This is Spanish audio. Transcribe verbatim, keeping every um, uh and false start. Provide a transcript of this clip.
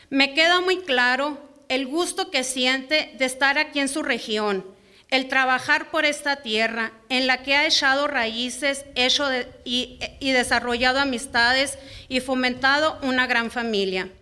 Me queda muy claro el gusto que siente de estar aquí en su región, el trabajar por esta tierra en la que ha echado raíces, hecho de, y, y desarrollado amistades y fomentado una gran familia.